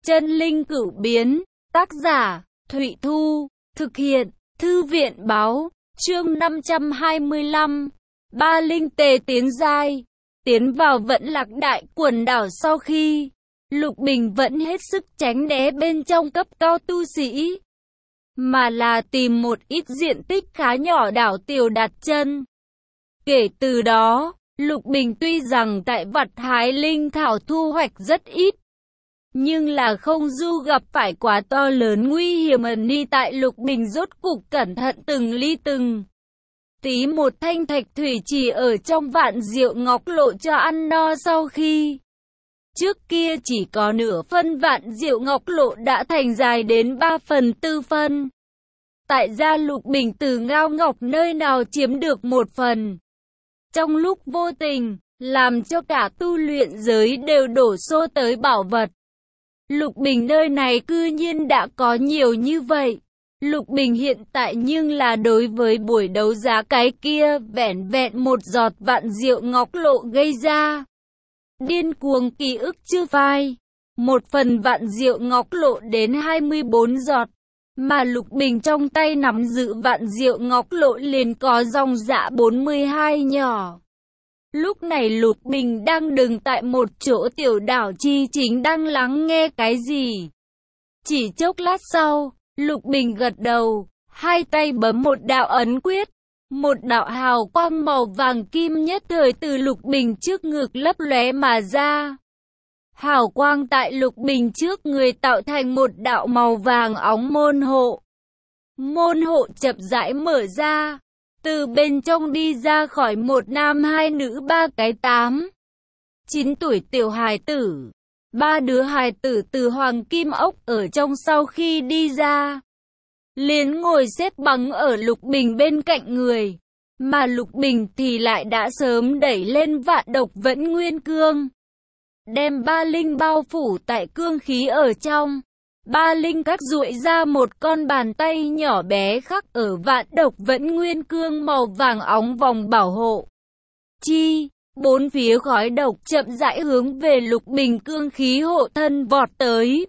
Chân linh cửu biến, tác giả, Thụy Thu, thực hiện, Thư viện báo, chương 525, Ba linh tề tiến giai, tiến vào Vẫn Lạc Đại quần đảo sau khi, Lục Bình vẫn hết sức tránh né bên trong cấp cao tu sĩ, mà là tìm một ít diện tích khá nhỏ đảo tiểu đặt chân. Kể từ đó, Lục Bình tuy rằng tại vặt hái linh thảo thu hoạch rất ít, nhưng là không du gặp phải quá to lớn nguy hiểm ẩn đi tại Lục Bình rốt cục cẩn thận từng ly từng tí một thanh thạch thủy chỉ ở trong Vạn Diệu Ngọc Lộ cho ăn no sau khi trước kia chỉ có nửa phân Vạn Diệu Ngọc Lộ đã thành dài đến 3/4 phân. Tại gia Lục Bình từ Ngao Ngọc nơi nào chiếm được 1/phần. Trong lúc vô tình, làm cho cả tu luyện giới đều đổ xô tới bảo vật. Lục Bình nơi này cư nhiên đã có nhiều như vậy. Lục Bình hiện tại nhưng là đối với buổi đấu giá cái kia vẻn vẹn một giọt Vạn Diệu Ngọc Lộ gây ra điên cuồng ký ức chưa phai. Một phần Vạn Diệu Ngọc Lộ đến 24 giọt, mà Lục Bình trong tay nắm giữ Vạn Diệu Ngọc Lộ liền có dòng dã 42 nhỏ. Lúc này Lục Bình đang đứng tại một chỗ tiểu đảo chi chính đang lắng nghe cái gì. Chỉ chốc lát sau, Lục Bình gật đầu, hai tay bấm một đạo ấn quyết. Một đạo hào quang màu vàng kim nhất thời từ Lục Bình trước ngực lấp lóe mà ra. Hào quang tại Lục Bình trước người tạo thành một đạo màu vàng óng môn hộ. Môn hộ chậm rãi mở ra. Từ bên trong đi ra khỏi một nam hai nữ ba cái 8, 9 tuổi tiểu hài tử. Ba đứa hài tử từ Hoàng Kim Ốc ở trong sau khi đi ra, liền ngồi xếp bằng ở Lục Bình bên cạnh người. Mà Lục Bình thì lại đã sớm đẩy lên Vạn Độc Vẫn Nguyên Cương, đem ba linh bao phủ tại cương khí ở trong. Ba linh các duỗi ra một con bàn tay nhỏ bé khắc ở Vạn Độc Vẫn Nguyên Cương màu vàng óng vòng bảo hộ. Chi, bốn phía khói độc chậm rãi hướng về Lục Bình cương khí hộ thân vọt tới.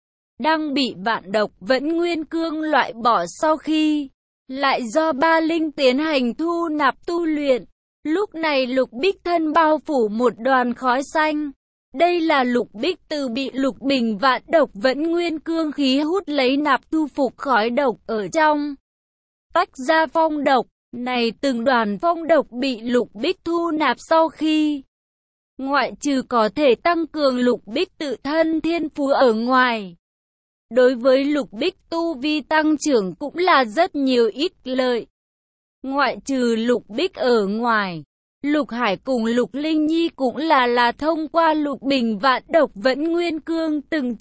Đang bị Vạn Độc Vẫn Nguyên Cương loại bỏ sau khi, lại do ba linh tiến hành thu nạp tu luyện. Lúc này Lục Bích thân bao phủ một đoàn khói xanh. Đây là Lục Bích từ bị Lục Bình Vạn Độc Vẫn Nguyên Cương khí hút lấy nạp thu phục khói độc ở trong. Tách ra phong độc, này từng đoàn phong độc bị Lục Bích thu nạp sau khi, ngoại trừ có thể tăng cường Lục Bích tự thân thiên phú ở ngoài, đối với Lục Bích tu vi tăng trưởng cũng là rất nhiều ít lợi. Ngoại trừ Lục Bích ở ngoài, Lục Hải cùng Lục Linh Nhi cũng là thông qua Lục Bình Vạn Độc Vẫn Nguyên Cương từng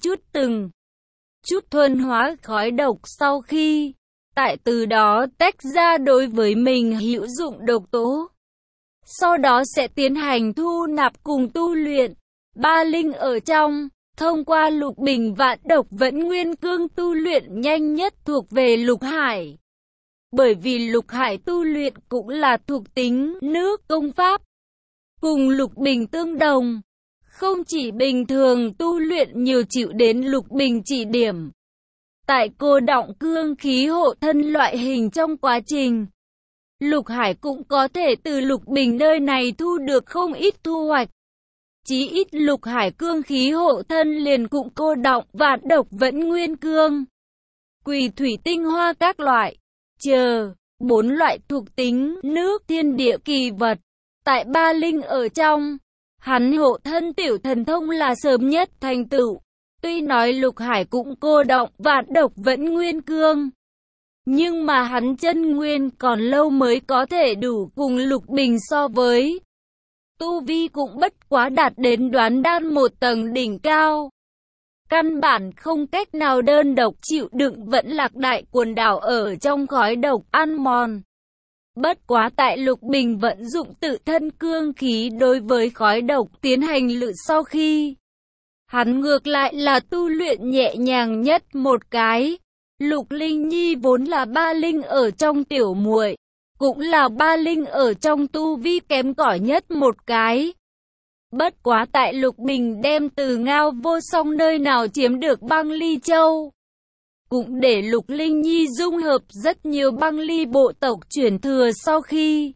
chút thuần hóa khói độc sau khi, tại từ đó tách ra đối với mình hữu dụng độc tố. Sau đó sẽ tiến hành thu nạp cùng tu luyện. Ba linh ở trong, thông qua Lục Bình Vạn Độc Vẫn Nguyên Cương tu luyện nhanh nhất thuộc về Lục Hải. Bởi vì Lục Hải tu luyện cũng là thuộc tính nước công pháp, cùng Lục Bình tương đồng, không chỉ bình thường tu luyện nhiều chịu đến Lục Bình chỉ điểm. Tại cô động cương khí hộ thân loại hình trong quá trình, Lục Hải cũng có thể từ Lục Bình nơi này thu được không ít thu hoạch. Chí ít Lục Hải cương khí hộ thân liền cũng cô động Vạn Độc Vẫn Nguyên Cương, Quỷ Thủy Tinh Hoa các loại, chờ 4 loại thuộc tính nước thiên địa kỳ vật. Tại ba linh ở trong, hắn hộ thân tiểu thần thông là sớm nhất thành tựu. Tuy nói Lục Hải cũng cô động Vạn Độc Vẫn Nguyên Cương, nhưng mà hắn chân nguyên còn lâu mới có thể đủ cùng Lục Bình so với. Tu vi cũng bất quá đạt đến Đoán Đan một tầng đỉnh cao. Căn bản không cách nào đơn độc chịu đựng Vẫn Lạc Đại quần đảo ở trong khói độc ăn mòn. Bất quá tại Lục Bình vận dụng tự thân cương khí đối với khói độc tiến hành lự sau khi, hắn ngược lại là tu luyện nhẹ nhàng nhất một cái. Lục Linh Nhi vốn là ba linh ở trong tiểu muội, cũng là ba linh ở trong tu vi kém cỏi nhất một cái. Bất quá tại Lục Bình đem từ Ngao Vô Song nơi nào chiếm được băng ly châu, cũng để Lục Linh Nhi dung hợp rất nhiều băng ly bộ tộc chuyển thừa sau khi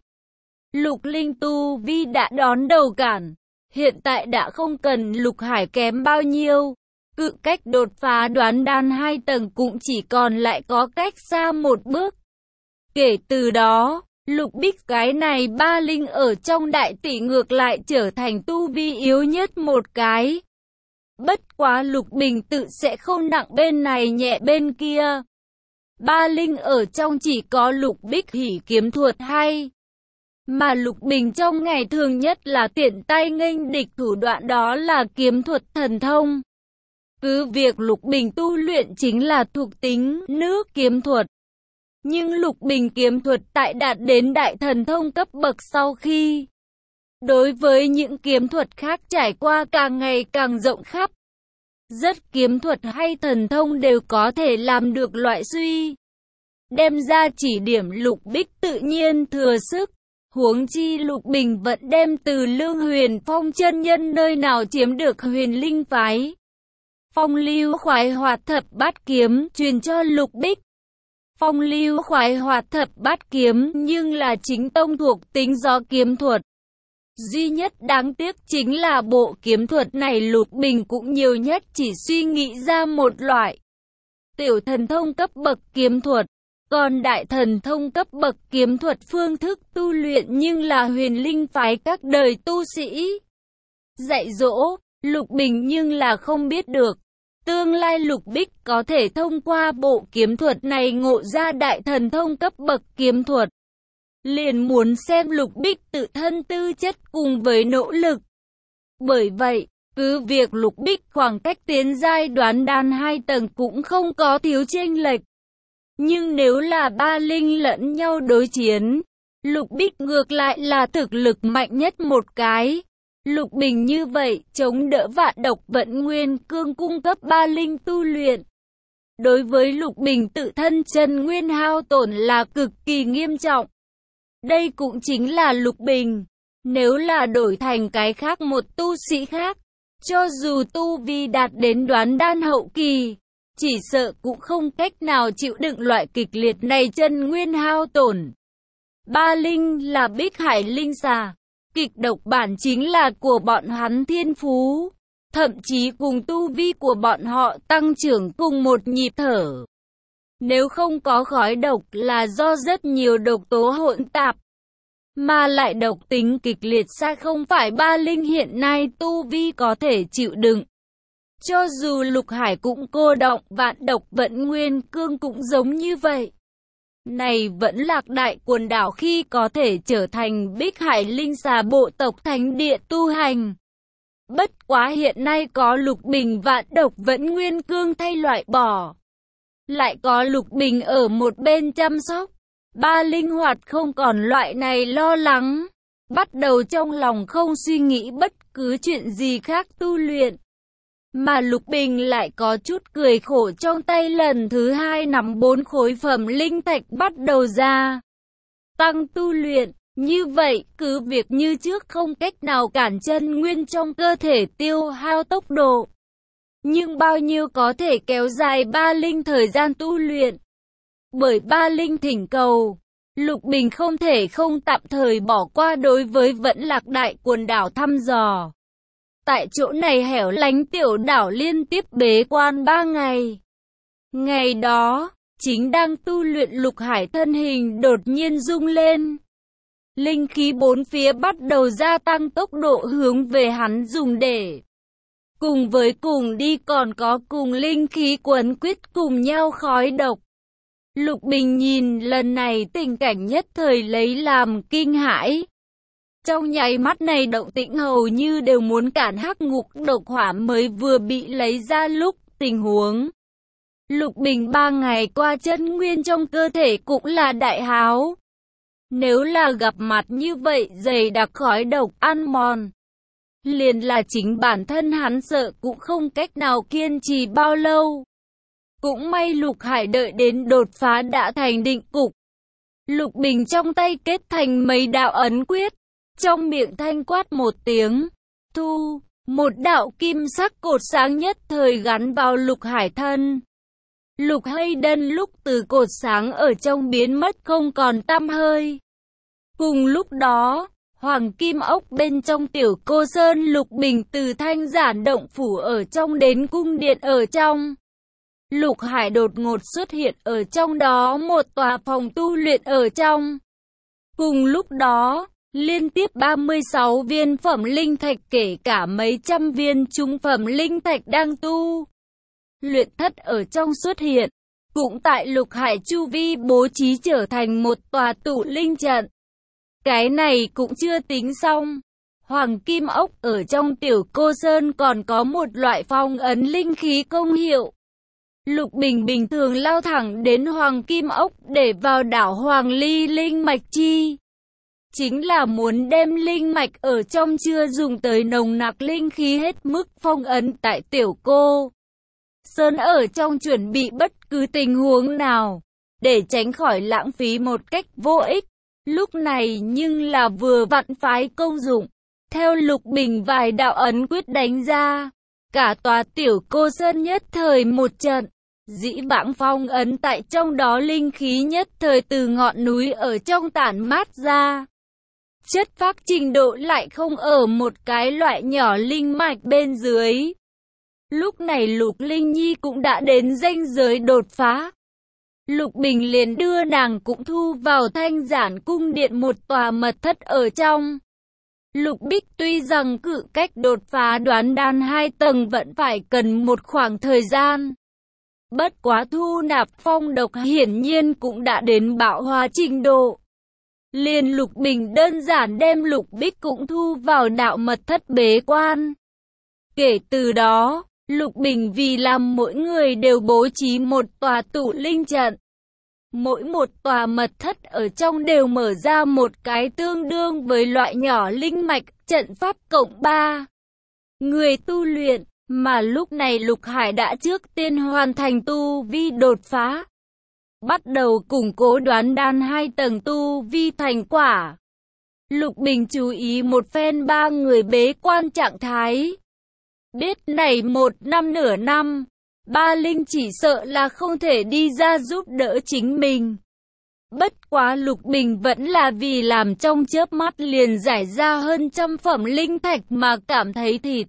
Lục Linh tu vi đã đón đầu cản. Hiện tại đã không cần Lục Hải kém bao nhiêu, cự cách đột phá đoán đan 2 tầng cũng chỉ còn lại có cách xa một bước. Kể từ đó, Lục Bích cái này ba linh ở trong đại tỷ ngược lại trở thành tu vi yếu nhất một cái. Bất quá Lục Bình tự sẽ không nặng bên này nhẹ bên kia. Ba linh ở trong chỉ có Lục Bích hỉ kiếm thuật hay. Mà Lục Bình trong ngày thường nhất là tiện tay nghênh địch thủ đoạn đó là kiếm thuật thần thông. Cứ việc Lục Bình tu luyện chính là thuộc tính nước kiếm thuật. Nhưng Lục Bình kiếm thuật tại đạt đến đại thần thông cấp bậc sau khi đối với những kiếm thuật khác trải qua càng ngày càng rộng khắp. Rất kiếm thuật hay thần thông đều có thể làm được loại suy. Đem ra chỉ điểm Lục Bích tự nhiên thừa sức. Huống chi Lục Bình vẫn đem từ Lương Huyền Phong chân nhân nơi nào chiếm được Huyền Linh phái Phong Lưu Khoái Hoạt Thập Bát Kiếm truyền cho Lục Bích. Phong Lưu Khoái Hoạt Thập Bát Kiếm nhưng là chính tông thuộc tính gió kiếm thuật. Duy nhất đáng tiếc chính là bộ kiếm thuật này Lục Bình cũng nhiều nhất chỉ suy nghĩ ra một loại tiểu thần thông cấp bậc kiếm thuật. Còn đại thần thông cấp bậc kiếm thuật phương thức tu luyện nhưng là Huyền Linh phái các đời tu sĩ dạy dỗ, Lục Bình nhưng là không biết được. Tương lai Lục Bích có thể thông qua bộ kiếm thuật này ngộ ra đại thần thông cấp bậc kiếm thuật. Liền muốn xem Lục Bích tự thân tư chất cùng với nỗ lực. Bởi vậy, cứ việc Lục Bích khoảng cách tiến giai đoán đan 2 tầng cũng không có thiếu chênh lệch. Nhưng nếu là ba linh lẫn nhau đối chiến, Lục Bích ngược lại là thực lực mạnh nhất một cái. Lục Bình như vậy, chống đỡ Vạn Độc Vận Nguyên Cương cung cấp ba linh tu luyện. Đối với Lục Bình tự thân chân nguyên hao tổn là cực kỳ nghiêm trọng. Đây cũng chính là Lục Bình. Nếu là đổi thành cái khác một tu sĩ khác, cho dù tu vi đạt đến đoán đan hậu kỳ, chỉ sợ cũng không cách nào chịu đựng loại kịch liệt này chân nguyên hao tổn. Ba linh là Bích Hải linh xà. Kịch độc bản chính là của bọn hắn thiên phú. Thậm chí cùng tu vi của bọn họ tăng trưởng cùng một nhịp thở. Nếu không có khói độc là do rất nhiều độc tố hỗn tạp. Mà lại độc tính kịch liệt xa không phải ba linh hiện nay tu vi có thể chịu đựng. Cho dù Lục Hải cũng cô động, Vạn Độc Vận Nguyên Cương cũng giống như vậy. Này vẫn Lạc Đại quần đảo khi có thể trở thành Bích Hải linh xà bộ tộc thánh địa tu hành. Bất quá hiện nay có Lục Bình Vạn Độc Vận Nguyên Cương thay loại bỏ. Lại có Lục Bình ở một bên chăm sóc. Ba linh hoạt không còn loại này lo lắng. Bắt đầu trong lòng không suy nghĩ bất cứ chuyện gì khác tu luyện. Mà Lục Bình lại có chút cười khổ trong tay lần thứ 2 nắm 4 khối phẩm linh thạch bắt đầu ra tăng tu luyện. Như vậy, cứ việc như trước không cách nào cản chân nguyên trong cơ thể tiêu hao tốc độ. Nhưng bao nhiêu có thể kéo dài ba linh thời gian tu luyện. Bởi ba linh thỉnh cầu, Lục Bình không thể không tạm thời bỏ qua đối với Vẫn Lạc Đại quần đảo thăm dò. Tại chỗ này hẻo lánh tiểu đảo liên tiếp bế quan 3 ngày. Ngày đó, chính đang tu luyện Lục Hải thân hình đột nhiên rung lên. Linh khí bốn phía bắt đầu gia tăng tốc độ hướng về hắn dùng để. Cùng với cùng đi còn có cùng linh khí quấn quýt cùng nhau khói độc. Lục Bình nhìn lần này tình cảnh nhất thời lấy làm kinh hãi. Trong nháy mắt này động tĩnh hầu như đều muốn cản hắc ngục độc hỏa mới vừa bị lấy ra lúc tình huống. Lục Bình 3 ngày qua chân nguyên trong cơ thể cũng là đại háo. Nếu là gặp mặt như vậy dày đặc khói độc ăn mòn. Liền là chính bản thân hắn sợ cũng không cách nào kiên trì bao lâu. Cũng may Lục Hải đợi đến đột phá đã thành định cục. Lục Bình trong tay kết thành mấy đạo ấn quyết. Trong miệng thanh quát một tiếng, thu, một đạo kim sắc cột sáng nhất thời gắn vào Lục Hải thân. Lục Hayden lúc từ cột sáng ở trong biến mất không còn tăm hơi. Cùng lúc đó, Hoàng Kim Ốc bên trong Tiểu Cô Sơn Lục Bình từ Thanh Giản động phủ ở trong đến cung điện ở trong. Lục Hải đột ngột xuất hiện ở trong đó một tòa phòng tu luyện ở trong. Cùng lúc đó, liên tiếp 36 viên phẩm linh thạch kể cả mấy trăm viên trung phẩm linh thạch đang tu luyện thất ở trong xuất hiện. Cũng tại Lục Hải chu vi bố trí trở thành một tòa tụ linh trận. Cái này cũng chưa tính xong. Hoàng Kim Ốc ở trong Tiểu Cô Sơn còn có một loại phong ấn linh khí công hiệu. Lục Bình bình thường lao thẳng đến Hoàng Kim Ốc để vào đảo Hoàng Ly linh mạch chi. Chính là muốn đem linh mạch ở trong chưa dùng tới nồng nặc linh khí hết mức phong ấn tại Tiểu Cô Sơn ở trong chuẩn bị bất cứ tình huống nào, để tránh khỏi lãng phí một cách vô ích. Lúc này nhưng là vừa vặn phái công dụng. Theo Lục Bình vài đạo ấn quyết đánh ra, cả tòa Tiểu Cô Sơn nhất thời một trận. Dĩ vãng phong ấn tại trong đó linh khí nhất thời từ ngọn núi ở trong tản mát ra. Chất phác trình độ lại không ở một cái loại nhỏ linh mạch bên dưới. Lúc này Lục Linh Nhi cũng đã đến ranh giới đột phá. Lục Bình liền đưa nàng cũng thu vào Thanh Giản cung điện một tòa mật thất ở trong. Lục Bích tuy rằng cự cách đột phá đoán đan 2 tầng vẫn phải cần một khoảng thời gian. Bất quá thu nạp phong độc hiển nhiên cũng đã đến bạo hòa trình độ. Liền Lục Bình đơn giản đem Lục Bích cũng thu vào đạo mật thất bế quan. Kể từ đó, Lục Bình vì làm mỗi người đều bố trí một tòa tụ linh trận. Mỗi một tòa mật thất ở trong đều mở ra một cái tương đương với loại nhỏ linh mạch trận pháp cộng 3 người tu luyện. Mà lúc này Lục Hải đã trước tiên hoàn thành tu vi đột phá. Bắt đầu củng cố đoán đan 2 tầng tu vi thành quả. Lục Bình chú ý một phen 3 người bế quan trạng thái. Biết này 1 năm nửa năm, Ba Linh chỉ sợ là không thể đi ra giúp đỡ chính mình. Bất quá Lục Bình vẫn là vì làm trong chớp mắt liền giải ra hơn 100 phẩm linh thạch mà cảm thấy thịt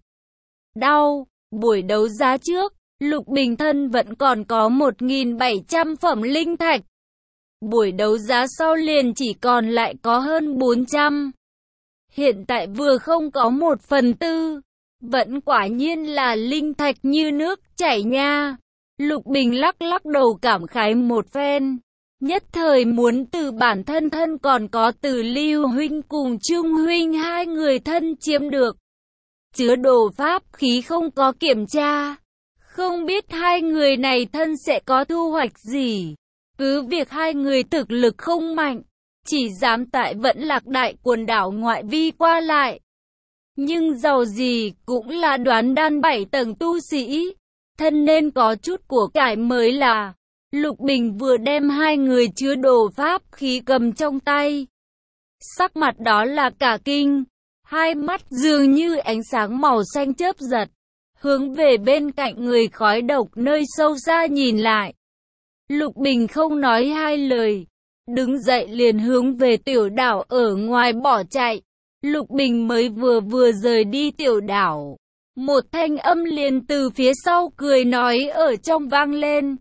đau. Buổi đấu giá trước, Lục Bình thân vẫn còn có 1.700 phẩm linh thạch. Buổi đấu giá sau liền chỉ còn lại có hơn 400. Hiện tại vừa không có 1/4. Vẫn quả nhiên là linh thạch như nước chảy nha. Lục Bình lắc lắc đầu cảm khái một phen. Nhất thời muốn từ bản thân còn có từ Lưu huynh cùng Trung huynh 2 người thân chiếm được. Chứa đồ pháp khí không có kiểm tra. Không biết 2 người này thân sẽ có thu hoạch gì. Cứ việc 2 người thực lực không mạnh, chỉ dám tại Vẫn Lạc Đại quần đảo ngoại vi qua lại. Nhưng giàu gì cũng là đoán đan 7 tầng tu sĩ. Thân nên có chút của cải mới là. Lục Bình vừa đem 2 người chứa đồ pháp khí cầm trong tay. Sắc mặt đó là cả kinh. 2 mắt dường như ánh sáng màu xanh chớp giật. Hướng về bên cạnh người khói độc nơi sâu xa nhìn lại. Lục Bình không nói 2 lời. Đứng dậy liền hướng về tiểu đảo ở ngoài bỏ chạy. Lục Bình mới vừa rời đi tiểu đảo. Một thanh âm liền từ phía sau cười nói ở trong vang lên.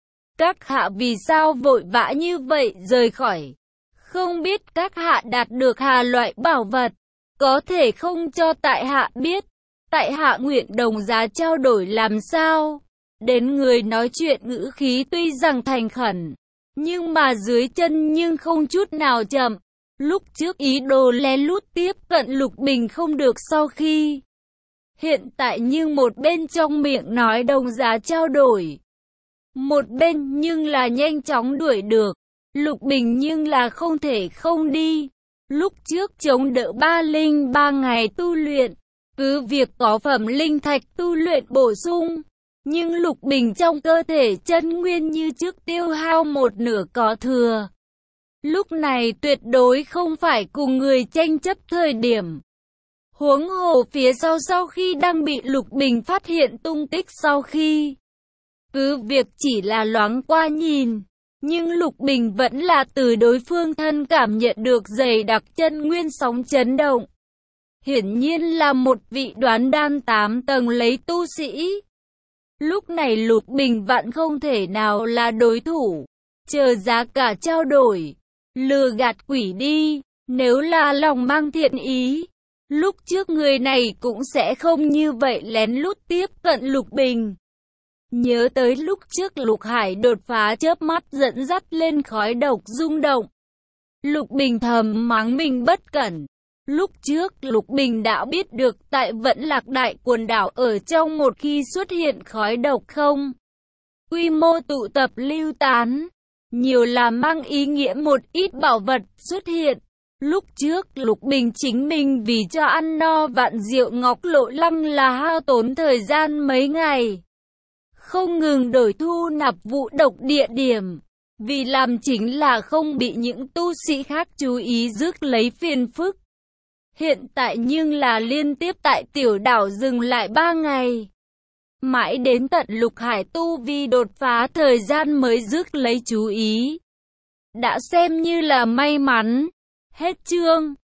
Các hạ vì sao vội vã như vậy rời khỏi? Không biết các hạ đạt được hà loại bảo vật. Có thể không cho tại hạ biết. Tại hạ nguyện đồng giá trao đổi làm sao? Đến người nói chuyện ngữ khí tuy rằng thành khẩn. Nhưng mà dưới chân nhưng không chút nào chậm. Lúc trước ý đồ lén lút tiếp cận Lục Bình không được sau khi. Hiện tại nhưng một bên trong miệng nói đồng giá trao đổi. Một bên nhưng là nhanh chóng đuổi được. Lục Bình nhưng là không thể không đi. Lúc trước chống đỡ 303 ngày tu luyện. Cứ việc có phẩm linh thạch tu luyện bổ sung. Nhưng Lục Bình trong cơ thể chân nguyên như trước tiêu hao 1/2 có thừa. Lúc này tuyệt đối không phải cùng người tranh chấp thời điểm. Huống hồ phía sau khi đang bị Lục Bình phát hiện tung tích sau khi. Cứ việc chỉ là loáng qua nhìn, nhưng Lục Bình vẫn là từ đối phương thân cảm nhận được dày đặc chân nguyên sóng chấn động. Hiển nhiên là một vị đoán đan 8 tầng lấy tu sĩ. Lúc này Lục Bình vạn không thể nào là đối thủ. Chờ giá cả trao đổi, lừa gạt quỷ đi, nếu là lòng mang thiện ý. Lúc trước người này cũng sẽ không như vậy lén lút tiếp cận Lục Bình. Nhớ tới lúc trước Lục Hải đột phá chớp mắt dẫn dắt lên khói độc rung động. Lục Bình thầm mắng mình bất cẩn. Lúc trước Lục Bình đã biết được tại Vẫn Lạc Đại quần đảo ở trong một khi xuất hiện khói độc không quy mô tụ tập lưu tán, nhiều là mang ý nghĩa một ít bảo vật xuất hiện. Lúc trước Lục Bình chính mình vì cho ăn no vạn diệu ngọc lộ lăng là hao tốn thời gian mấy ngày, không ngừng đổi thu nạp vụ độc địa điểm, vì làm chính là không bị những tu sĩ khác chú ý rước lấy phiền phức. Hiện tại nhưng là liên tiếp tại tiểu đảo dừng lại 3 ngày. Mãi đến tận Lục Hải tu vi đột phá thời gian mới rước lấy chú ý. Đã xem như là may mắn. Hết chương.